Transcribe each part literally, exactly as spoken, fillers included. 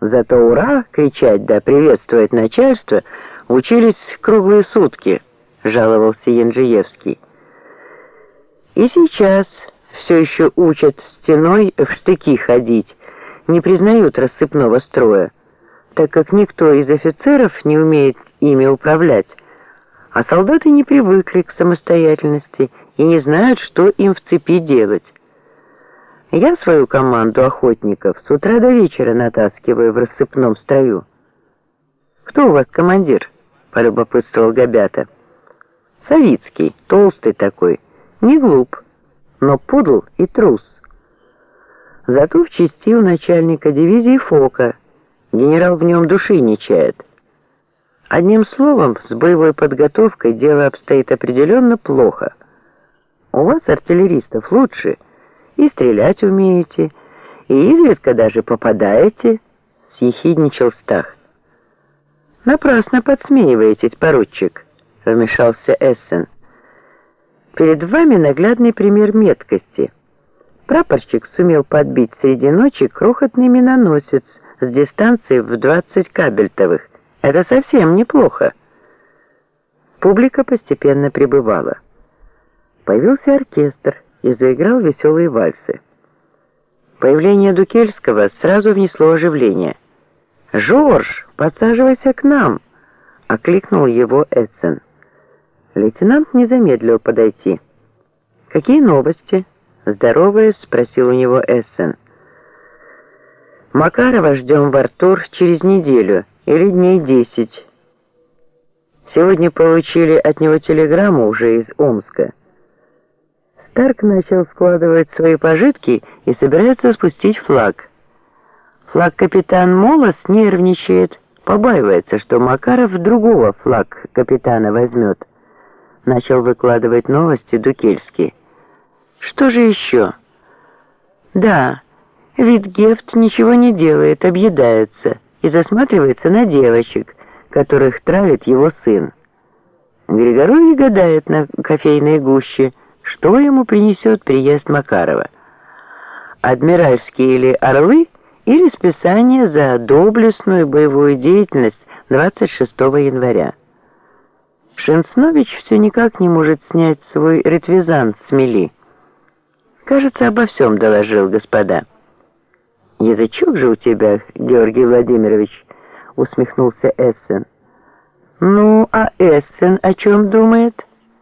Зато «ура» кричать да приветствовать начальство учились круглые сутки, жаловался Янджиевский. И сейчас все еще учат стеной в штыки ходить, не признают рассыпного строя, так как никто из офицеров не умеет ими управлять, а солдаты не привыкли к самостоятельности и не знают, что им в цепи делать. Я свою команду охотников с утра до вечера натаскиваю в рассыпном строю. «Кто у вас командир?» — полюбопытствовал Габята. «Савицкий, толстый такой, не глуп, но подл и трус. Зато в части у начальника дивизии Фока, генерал в нем души не чает. Одним словом, с боевой подготовкой дело обстоит определенно плохо. У вас, артиллеристов, лучше, и стрелять умеете, и изредка даже попадаете», — съехидничал Стах. «Напрасно подсмеиваетесь, поручик», — вмешался Эссен. «Перед вами наглядный пример меткости. Прапорщик сумел подбить среди ночи крохотный миноносец с дистанции в двадцать кабельтовых. Это совсем неплохо». Публика постепенно прибывала. Появился оркестр и заиграл веселые вальсы. Появление Дукельского сразу внесло оживление. «Жорж, подсаживайся к нам!» — окликнул его Эссен. Лейтенант не замедлил подойти. «Какие новости?» — здороваясь, спросил у него Эссен. «Макарова ждем в Артур через неделю или дней десять. Сегодня получили от него телеграмму уже из Омска. Старк начал складывать свои пожитки и собирается спустить флаг. Флаг-капитан Молос нервничает, побаивается, что Макаров другого флаг-капитана возьмет. Начал выкладывать новости Дукельский. Что же еще? Да, Витгефт ничего не делает, объедается и засматривается на девочек, которых травит его сын. Григорий гадает на кофейной гуще, что ему принесет приезд Макарова. Адмиральские или орлы, или списание за доблестную боевую деятельность двадцать шестого января. Шенснович все никак не может снять свой ретвизант с мели. Кажется, обо всем доложил, господа. «Язычок же у тебя, Георгий Владимирович», — усмехнулся Эссен. «Ну, а Эссен о чем думает?»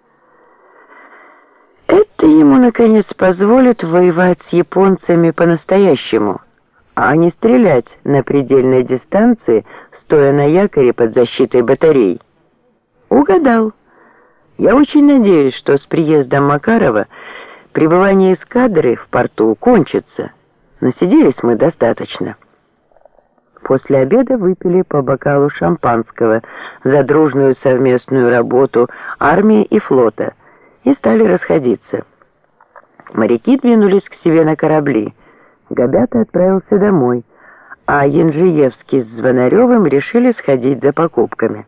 «Это ему, наконец, позволит воевать с японцами по-настоящему, а не стрелять на предельной дистанции, стоя на якоре под защитой батарей». «Угадал. Я очень надеюсь, что с приездом Макарова пребывание эскадры в порту кончится. Насиделись мы достаточно». После обеда выпили по бокалу шампанского за дружную совместную работу армии и флота и стали расходиться. Моряки двинулись к себе на корабли. Габята отправился домой, а Янджиевский с Звонаревым решили сходить за покупками.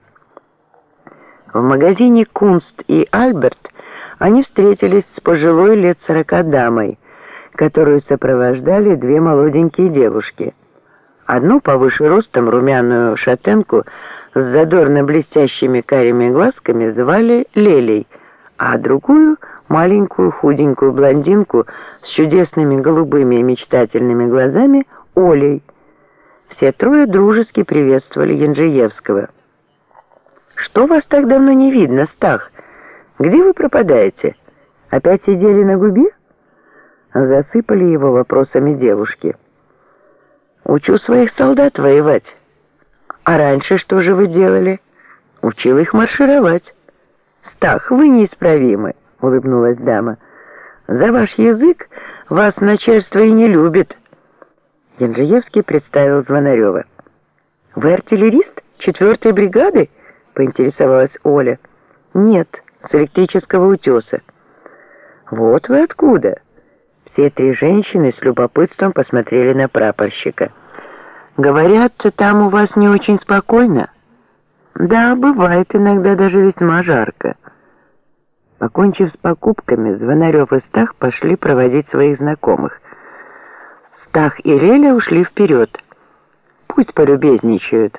В магазине «Кунст» и «Альберт» они встретились с пожилой лет сорока дамой, которую сопровождали две молоденькие девушки. Одну повыше ростом румяную шатенку с задорно блестящими карими глазками звали Лелей, а другую маленькую худенькую блондинку с чудесными голубыми мечтательными глазами Олей. Все трое дружески приветствовали Янджиевского. «Что вас так давно не видно, Стах? Где вы пропадаете? Опять сидели на губе?» Засыпали его вопросами девушки. «Учу своих солдат воевать. А раньше что же вы делали?» «Учил их маршировать». «Стах, вы неисправимы», — улыбнулась дама. «За ваш язык вас начальство и не любит». Янджиевский представил Звонарева. «Вы артиллерист четвертой бригады?» — поинтересовалась Оля. «Нет, с электрического утеса». «Вот вы откуда?» Все три женщины с любопытством посмотрели на прапорщика. «Говорят, там у вас не очень спокойно?» «Да, бывает иногда даже весьма жарко». Покончив с покупками, Звонарев и Стах пошли проводить своих знакомых. Стах и Леля ушли вперед. Пусть полюбезничают.